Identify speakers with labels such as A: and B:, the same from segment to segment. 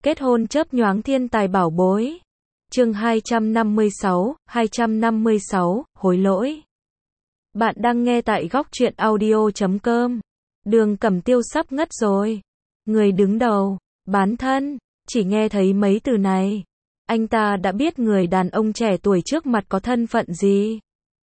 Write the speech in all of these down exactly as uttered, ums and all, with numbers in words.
A: Kết hôn chớp nhoáng thiên tài bảo bối. Chương hai trăm năm mươi sáu, hai trăm năm mươi sáu, hối lỗi. Bạn đang nghe tại góc truyện audio chấm com. Đường Cẩm Tiêu sắp ngất rồi. Người đứng đầu, bán thân, chỉ nghe thấy mấy từ này, anh ta đã biết người đàn ông trẻ tuổi trước mặt có thân phận gì.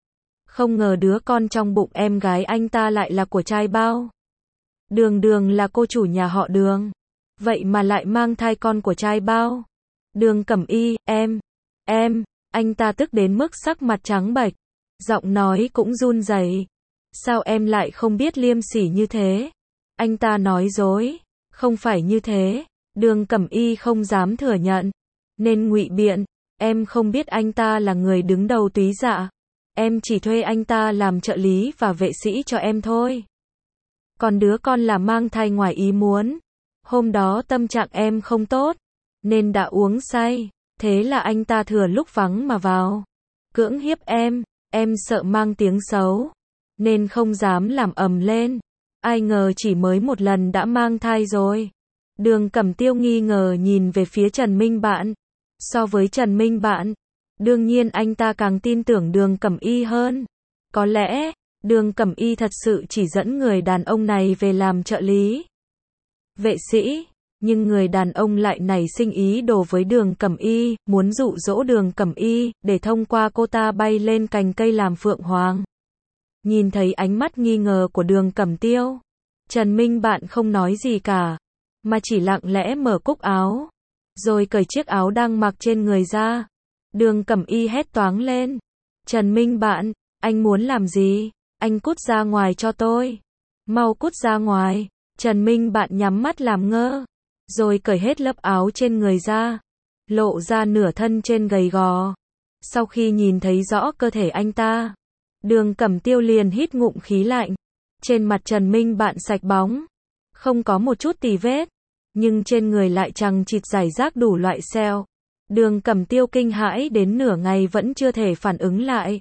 A: Không ngờ đứa con trong bụng em gái anh ta lại là của trai bao. Đường Đường là cô chủ nhà họ Đường. Vậy mà lại mang thai con của trai bao. Đường Cẩm Y, em, em, anh ta tức đến mức sắc mặt trắng bệch, giọng nói cũng run rẩy. Sao em lại không biết liêm sỉ như thế? Anh ta nói dối, không phải như thế. Đường Cẩm Y không dám thừa nhận, nên ngụy biện, em không biết anh ta là người đứng đầu Túy Dạ. Em chỉ thuê anh ta làm trợ lý và vệ sĩ cho em thôi. Còn đứa con là mang thai ngoài ý muốn. Hôm đó tâm trạng em không tốt, nên đã uống say, thế là anh ta thừa lúc vắng mà vào, cưỡng hiếp em, em sợ mang tiếng xấu, nên không dám làm ầm lên. Ai ngờ chỉ mới một lần đã mang thai rồi. Đường Cẩm Tiêu nghi ngờ nhìn về phía Trần Minh Bạn. So với Trần Minh Bạn, đương nhiên anh ta càng tin tưởng Đường Cẩm Y hơn. Có lẽ, Đường Cẩm Y thật sự chỉ dẫn người đàn ông này về làm trợ lý, vệ sĩ, nhưng người đàn ông lại nảy sinh ý đồ với Đường Cẩm Y, muốn dụ dỗ Đường Cẩm Y, để thông qua cô ta bay lên cành cây làm phượng hoàng. Nhìn thấy ánh mắt nghi ngờ của Đường Cẩm Tiêu, Trần Minh Bạn không nói gì cả, mà chỉ lặng lẽ mở cúc áo, rồi cởi chiếc áo đang mặc trên người ra. Đường Cẩm Y hét toáng lên. Trần Minh Bạn, anh muốn làm gì? Anh cút ra ngoài cho tôi. Mau cút ra ngoài. Trần Minh Bạn nhắm mắt làm ngơ, rồi cởi hết lớp áo trên người ra, lộ ra nửa thân trên gầy gò. Sau khi nhìn thấy rõ cơ thể anh ta, Đường Cẩm Tiêu liền hít ngụm khí lạnh. Trên mặt Trần Minh Bạn sạch bóng, không có một chút tì vết, nhưng trên người lại chằng chịt rải rác đủ loại sẹo. Đường Cẩm Tiêu kinh hãi đến nửa ngày vẫn chưa thể phản ứng lại.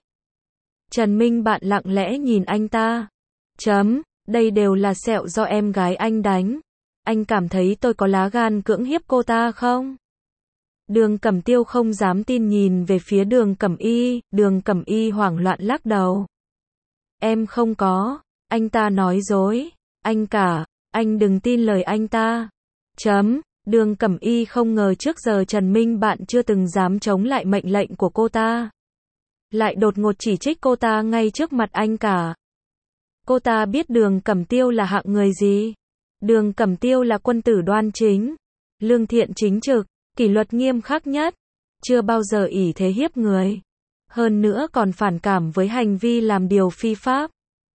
A: Trần Minh Bạn lặng lẽ nhìn anh ta. Chấm, đây đều là sẹo do em gái anh đánh. Anh cảm thấy tôi có lá gan cưỡng hiếp cô ta không? Đường Cẩm Tiêu không dám tin nhìn về phía Đường Cẩm Y. Đường Cẩm Y hoảng loạn lắc đầu. Em không có. Anh ta nói dối. Anh cả, anh đừng tin lời anh ta. Chấm, Đường Cẩm Y không ngờ trước giờ Trần Minh Bạn chưa từng dám chống lại mệnh lệnh của cô ta, lại đột ngột chỉ trích cô ta ngay trước mặt anh cả. Cô ta biết Đường Cẩm Tiêu là hạng người gì. Đường Cẩm Tiêu là quân tử đoan chính, lương thiện chính trực, kỷ luật nghiêm khắc nhất, chưa bao giờ ỷ thế hiếp người, hơn nữa còn phản cảm với hành vi làm điều phi pháp,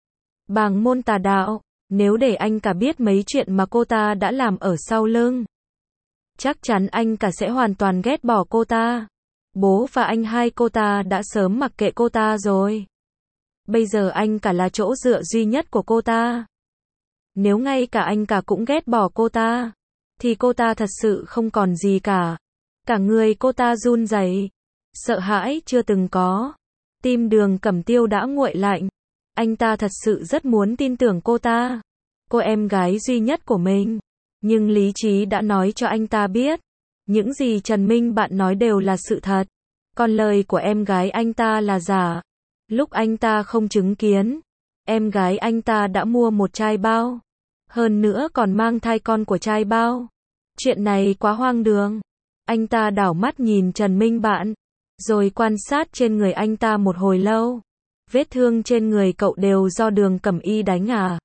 A: bàng môn tà đạo. Nếu để anh cả biết mấy chuyện mà cô ta đã làm ở sau lưng, chắc chắn anh cả sẽ hoàn toàn ghét bỏ cô ta. Bố và anh hai cô ta đã sớm mặc kệ cô ta rồi. Bây giờ anh cả là chỗ dựa duy nhất của cô ta. Nếu ngay cả anh cả cũng ghét bỏ cô ta, thì cô ta thật sự không còn gì cả. Cả người cô ta run rẩy, sợ hãi chưa từng có. Tim Đường Cẩm Tiêu đã nguội lạnh. Anh ta thật sự rất muốn tin tưởng cô ta, cô em gái duy nhất của mình. Nhưng lý trí đã nói cho anh ta biết, những gì Trần Minh Bạn nói đều là sự thật, còn lời của em gái anh ta là giả. Lúc anh ta không chứng kiến, em gái anh ta đã mua một trai bao, hơn nữa còn mang thai con của trai bao. Chuyện này quá hoang đường. Anh ta đảo mắt nhìn Trần Minh Bạn, rồi quan sát trên người anh ta một hồi lâu. Vết thương trên người cậu đều do Đường Cẩm Y đánh à?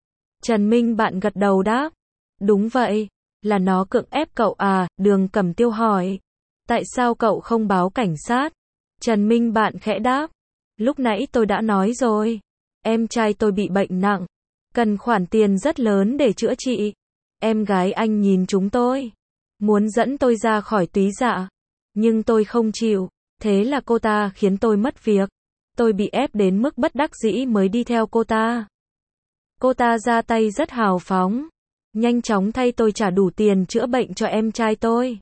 A: Trần Minh Bạn gật đầu đáp. Đúng vậy, là nó cưỡng ép cậu à? Đường Cẩm Tiêu hỏi. Tại sao cậu không báo cảnh sát? Trần Minh Bạn khẽ đáp. Lúc nãy tôi đã nói rồi, em trai tôi bị bệnh nặng, cần khoản tiền rất lớn để chữa trị. Em gái anh nhìn chúng tôi, muốn dẫn tôi ra khỏi Túy Dạ, nhưng tôi không chịu, thế là cô ta khiến tôi mất việc. Tôi bị ép đến mức bất đắc dĩ mới đi theo cô ta. Cô ta ra tay rất hào phóng, nhanh chóng thay tôi trả đủ tiền chữa bệnh cho em trai tôi.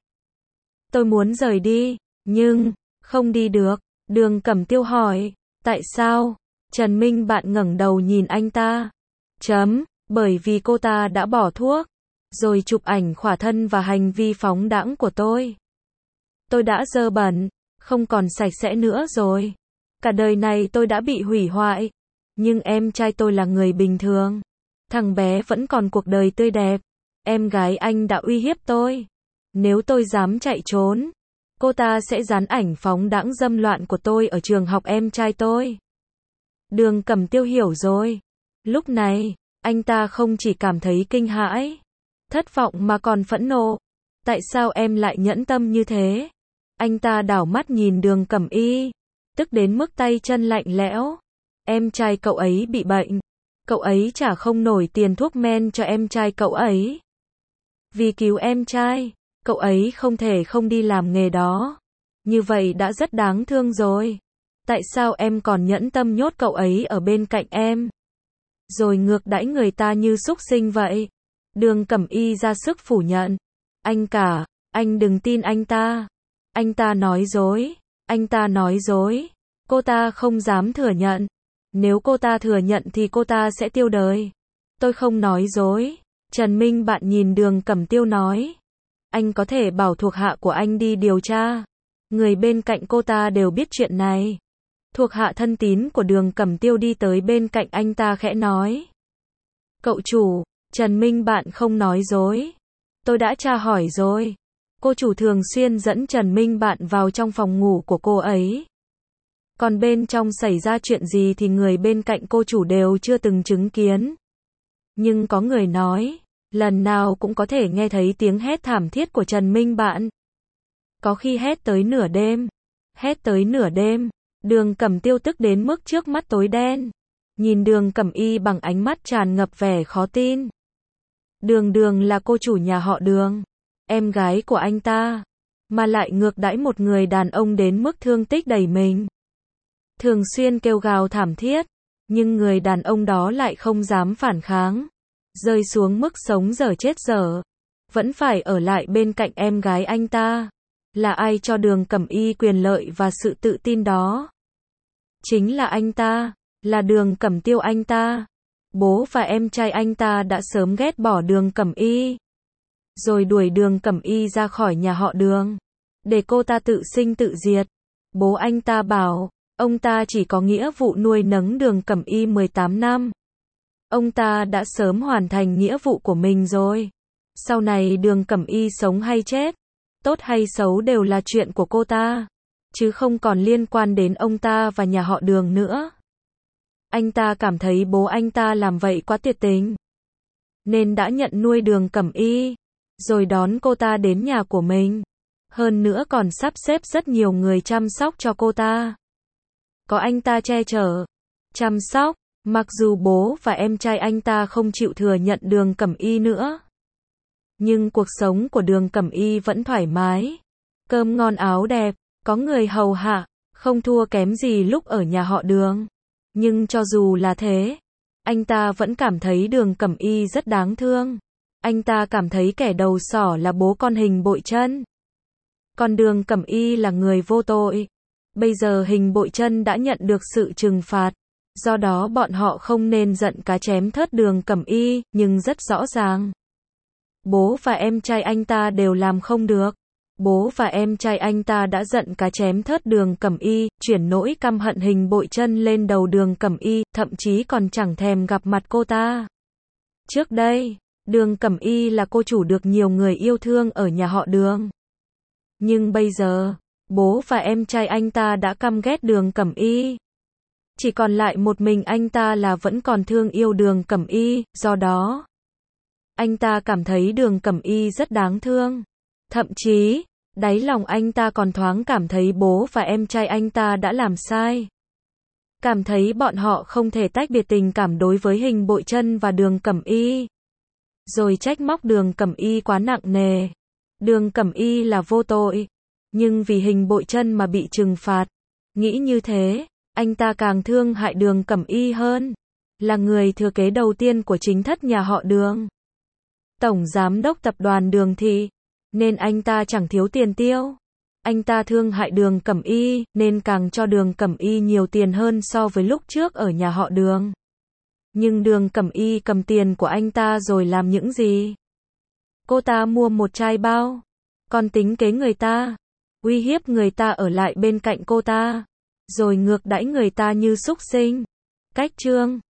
A: Tôi muốn rời đi, nhưng không đi được. Đường Cẩm Tiêu hỏi. Tại sao? Trần Minh Bạn ngẩng đầu nhìn anh ta. Chấm, bởi vì cô ta đã bỏ thuốc, rồi chụp ảnh khỏa thân và hành vi phóng đãng của tôi. Tôi đã dơ bẩn, không còn sạch sẽ nữa rồi. Cả đời này tôi đã bị hủy hoại. Nhưng em trai tôi là người bình thường. Thằng bé vẫn còn cuộc đời tươi đẹp. Em gái anh đã uy hiếp tôi. Nếu tôi dám chạy trốn, cô ta sẽ dán ảnh phóng đãng dâm loạn của tôi ở trường học em trai tôi. Đường Cẩm Tiêu hiểu rồi. Lúc này, anh ta không chỉ cảm thấy kinh hãi, thất vọng mà còn phẫn nộ. Tại sao em lại nhẫn tâm như thế? Anh ta đảo mắt nhìn Đường Cẩm Y, tức đến mức tay chân lạnh lẽo. Em trai cậu ấy bị bệnh. Cậu ấy trả không nổi tiền thuốc men cho em trai cậu ấy. Vì cứu em trai, cậu ấy không thể không đi làm nghề đó. Như vậy đã rất đáng thương rồi. Tại sao em còn nhẫn tâm nhốt cậu ấy ở bên cạnh em? Rồi ngược đãi người ta như súc sinh vậy. Đường Cẩm Y ra sức phủ nhận. Anh cả, anh đừng tin anh ta. Anh ta nói dối. Anh ta nói dối. Cô ta không dám thừa nhận. Nếu cô ta thừa nhận thì cô ta sẽ tiêu đời. Tôi không nói dối. Trần Minh Bạn nhìn Đường Cẩm Tiêu nói. Anh có thể bảo thuộc hạ của anh đi điều tra. Người bên cạnh cô ta đều biết chuyện này. Thuộc hạ thân tín của Đường Cẩm Tiêu đi tới bên cạnh anh ta khẽ nói. Cậu chủ, Trần Minh Bạn không nói dối. Tôi đã tra hỏi rồi. Cô chủ thường xuyên dẫn Trần Minh Bạn vào trong phòng ngủ của cô ấy. Còn bên trong xảy ra chuyện gì thì người bên cạnh cô chủ đều chưa từng chứng kiến. Nhưng có người nói, lần nào cũng có thể nghe thấy tiếng hét thảm thiết của Trần Minh Bạn. Có khi hét tới nửa đêm. Hét tới nửa đêm. Đường Cẩm Tiêu tức đến mức trước mắt tối đen. Nhìn Đường Cẩm Y bằng ánh mắt tràn ngập vẻ khó tin. Đường Đường là cô chủ nhà họ Đường, em gái của anh ta, mà lại ngược đãi một người đàn ông đến mức thương tích đầy mình. Thường xuyên kêu gào thảm thiết, nhưng người đàn ông đó lại không dám phản kháng. Rơi xuống mức sống dở chết dở. Vẫn phải ở lại bên cạnh em gái anh ta. Là ai cho Đường Cẩm Y quyền lợi và sự tự tin đó? Chính là anh ta, là Đường Cẩm Tiêu anh ta. Bố và em trai anh ta đã sớm ghét bỏ Đường Cẩm Y. Rồi đuổi Đường Cẩm Y ra khỏi nhà họ Đường. Để cô ta tự sinh tự diệt. Bố anh ta bảo, ông ta chỉ có nghĩa vụ nuôi nấng Đường Cẩm Y mười tám năm. Ông ta đã sớm hoàn thành nghĩa vụ của mình rồi. Sau này Đường Cẩm Y sống hay chết, tốt hay xấu đều là chuyện của cô ta, chứ không còn liên quan đến ông ta và nhà họ Đường nữa. Anh ta cảm thấy bố anh ta làm vậy quá tuyệt tình, nên đã nhận nuôi Đường Cẩm Y, rồi đón cô ta đến nhà của mình. Hơn nữa còn sắp xếp rất nhiều người chăm sóc cho cô ta. Có anh ta che chở, chăm sóc, mặc dù bố và em trai anh ta không chịu thừa nhận Đường Cẩm Y nữa. Nhưng cuộc sống của Đường Cẩm Y vẫn thoải mái. Cơm ngon áo đẹp, có người hầu hạ, không thua kém gì lúc ở nhà họ Đường. Nhưng cho dù là thế, anh ta vẫn cảm thấy Đường Cẩm Y rất đáng thương. Anh ta cảm thấy kẻ đầu sỏ là bố con Hình Bội Chân. Còn Đường Cẩm Y là người vô tội. Bây giờ Hình Bội Chân đã nhận được sự trừng phạt. Do đó bọn họ không nên giận cá chém thớt Đường Cẩm Y, nhưng rất rõ ràng. Bố và em trai anh ta đều làm không được. Bố và em trai anh ta đã giận cá chém thớt Đường Cẩm Y, chuyển nỗi căm hận Hình Bội Chân lên đầu Đường Cẩm Y, thậm chí còn chẳng thèm gặp mặt cô ta. Trước đây, Đường Cẩm Y là cô chủ được nhiều người yêu thương ở nhà họ Đường. Nhưng bây giờ, bố và em trai anh ta đã căm ghét Đường Cẩm Y. Chỉ còn lại một mình anh ta là vẫn còn thương yêu Đường Cẩm Y, do đó anh ta cảm thấy Đường Cẩm Y rất đáng thương. Thậm chí, đáy lòng anh ta còn thoáng cảm thấy bố và em trai anh ta đã làm sai. Cảm thấy bọn họ không thể tách biệt tình cảm đối với Hình Bội Chân và Đường Cẩm Y. Rồi trách móc Đường Cẩm Y quá nặng nề. Đường Cẩm Y là vô tội, nhưng vì Hình Bội Chân mà bị trừng phạt. Nghĩ như thế, anh ta càng thương hại Đường Cẩm Y hơn. Là người thừa kế đầu tiên của chính thất nhà họ Đường, tổng giám đốc tập đoàn Đường Thị, nên anh ta chẳng thiếu tiền tiêu. Anh ta thương hại Đường Cẩm Y, nên càng cho Đường Cẩm Y nhiều tiền hơn so với lúc trước ở nhà họ Đường. Nhưng Đường Cẩm Y cầm tiền của anh ta rồi làm những gì? Cô ta mua một chai bao. Còn tính kế người ta. Uy hiếp người ta ở lại bên cạnh cô ta. Rồi ngược đãi người ta như súc sinh. Cách chương